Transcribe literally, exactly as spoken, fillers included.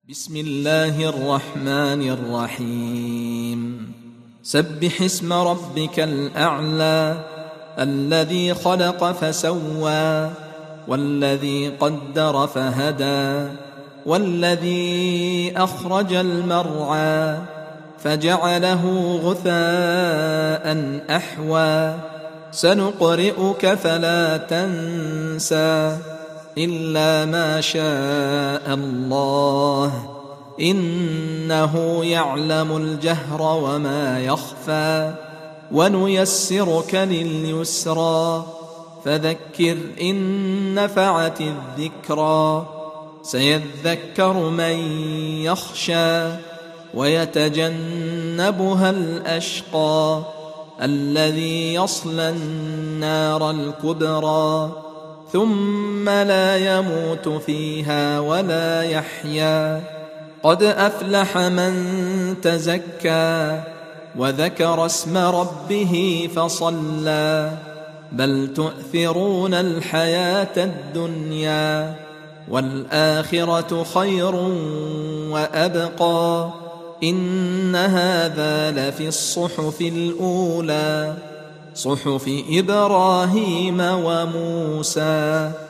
بسم الله الرحمن الرحيم سبح اسم ربك الأعلى الذي خلق فسوى والذي قدر فهدى والذي أخرج المرعى فجعله غثاء أحوى سنقرئك فلا تنسى إلا ما شاء الله إنه يعلم الجهر وما يخفى ونيسرك لليسرى فذكر إن نفعت الذكرى سيذكر من يخشى ويتجنبها الأشقى الذي يصلى النار الكبرى ثم لا يموت فيها ولا يحيا قد أفلح من تزكى وذكر اسم ربه فصلى بل تؤثرون الحياة الدنيا والآخرة خير وأبقى إن هذا لفي الصحف الأولى صحف إبراهيم وموسى